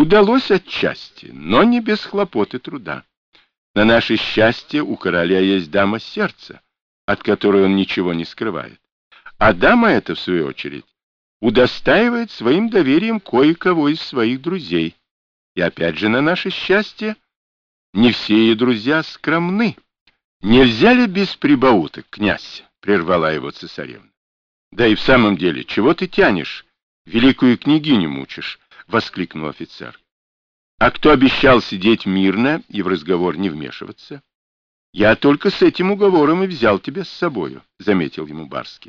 Удалось отчасти, но не без хлопот и труда. На наше счастье у короля есть дама сердца, от которой он ничего не скрывает. А дама эта, в свою очередь, удостаивает своим доверием кое-кого из своих друзей. И опять же, на наше счастье, не все ее друзья скромны. Нельзя ли без прибауток, князь? — прервала его цесаревна. — Да и в самом деле, чего ты тянешь? Великую княгиню мучишь, — воскликнул офицер. — А кто обещал сидеть мирно и в разговор не вмешиваться? — Я только с этим уговором и взял тебя с собою, — заметил ему Барский.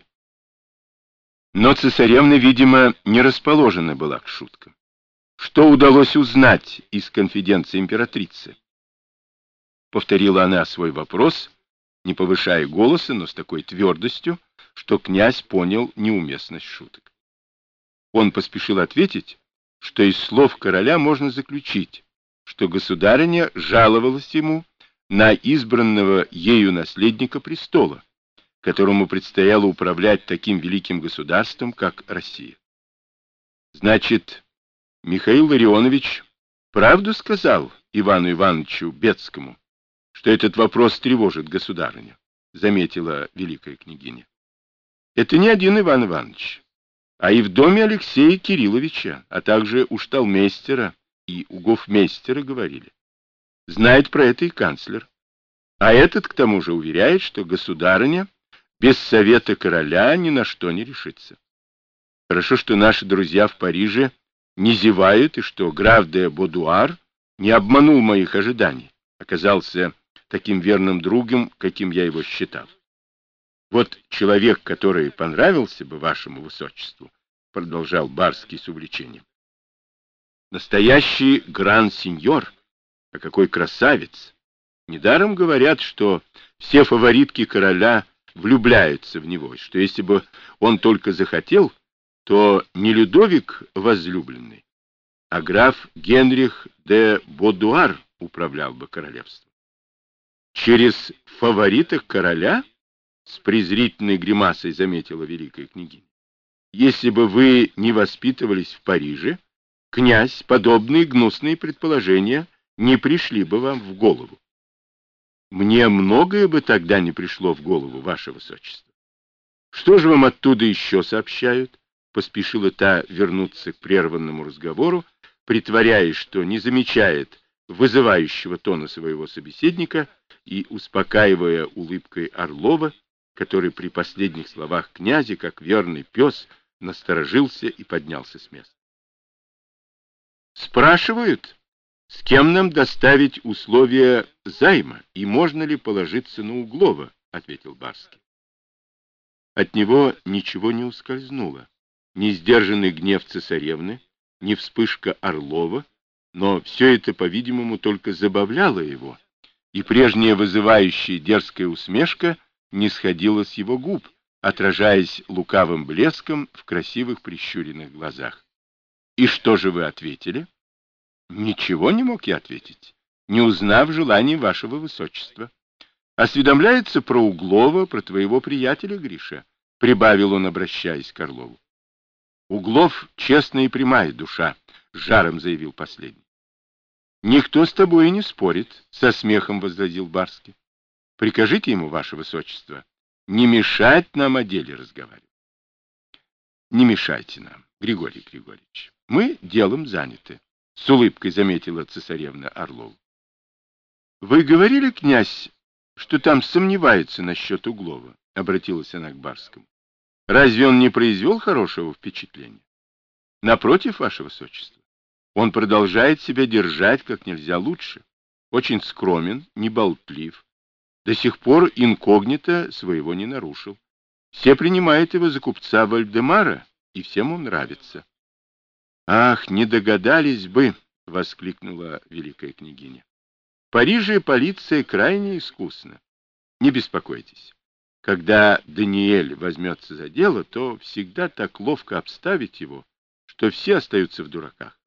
Но цесаревна, видимо, не расположена была к шуткам. Что удалось узнать из конфиденции императрицы? Повторила она свой вопрос, не повышая голоса, но с такой твердостью, что князь понял неуместность шуток. Он поспешил ответить, что из слов короля можно заключить, что государыня жаловалась ему на избранного ею наследника престола, которому предстояло управлять таким великим государством, как Россия. Значит, Михаил Ларионович правду сказал Ивану Ивановичу Бецкому, что этот вопрос тревожит государыню, заметила великая княгиня. Это не один Иван Иванович, а и в доме Алексея Кирилловича, а также у шталмейстера и у гофмейстера говорили. Знает про это и канцлер. А этот, к тому же, уверяет, что государыня без совета короля ни на что не решится. Хорошо, что наши друзья в Париже не зевают, и что граф де Бодуар не обманул моих ожиданий, оказался таким верным другом, каким я его считал. Вот человек, который понравился бы вашему высочеству, продолжал Барский с увлечением. Настоящий гран-сеньор, а какой красавец! Недаром говорят, что все фаворитки короля влюбляются в него, что если бы он только захотел, то не Людовик возлюбленный, а граф Генрих де Бодуар управлял бы королевством. Через фавориток короля? С презрительной гримасой заметила великая княгиня. Если бы вы не воспитывались в Париже, князь, подобные гнусные предположения не пришли бы вам в голову. Мне многое бы тогда не пришло в голову, ваше высочество. Что же вам оттуда еще сообщают? Поспешила та вернуться к прерванному разговору, притворяясь, что не замечает вызывающего тона своего собеседника и успокаивая улыбкой Орлова, который при последних словах князя, как верный пес, насторожился и поднялся с места. Спрашивают, с кем нам доставить условия займа и можно ли положиться на Углова, ответил Барский. От него ничего не ускользнуло, ни сдержанный гнев цесаревны, ни вспышка Орлова, но все это, по-видимому, только забавляло его, и прежняя вызывающая дерзкая усмешка не сходила с его губ, отражаясь лукавым блеском в красивых прищуренных глазах. «И что же вы ответили?» «Ничего не мог я ответить, не узнав желаний вашего высочества. Осведомляется про Углова, про твоего приятеля Гриша», — прибавил он, обращаясь к Орлову. «Углов честная и прямая душа», — с жаром заявил последний. «Никто с тобой и не спорит», — со смехом возразил Барский. «Прикажите ему, ваше высочество, не мешать нам о деле разговаривать». «Не мешайте нам, Григорий Григорьевич. Мы делом заняты», — с улыбкой заметила цесаревна Орлову. «Вы говорили, князь, что там сомневается насчет Углова?» — обратилась она к Барскому. «Разве он не произвел хорошего впечатления?» «Напротив, ваше высочество, он продолжает себя держать как нельзя лучше, очень скромен, не болтлив, до сих пор инкогнито своего не нарушил. Все принимают его за купца Вальдемара, и всем он нравится». «Ах, не догадались бы!» — воскликнула великая княгиня. «В Париже полиция крайне искусна. Не беспокойтесь. Когда Даниэль возьмется за дело, то всегда так ловко обставить его, что все остаются в дураках.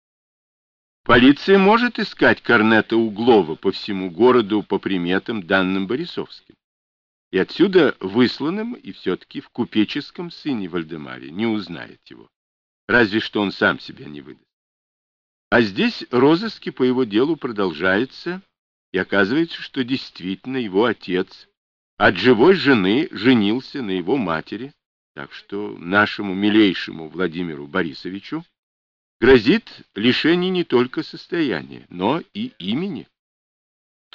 Полиция может искать корнета Углова по всему городу по приметам, данным Борисовским. И отсюда высланным и все-таки в купеческом сыне Вальдемаре не узнает его. Разве что он сам себя не выдаст. А здесь розыски по его делу продолжаются, и оказывается, что действительно его отец от живой жены женился на его матери, так что нашему милейшему Владимиру Борисовичу грозит лишение не только состояния, но и имени.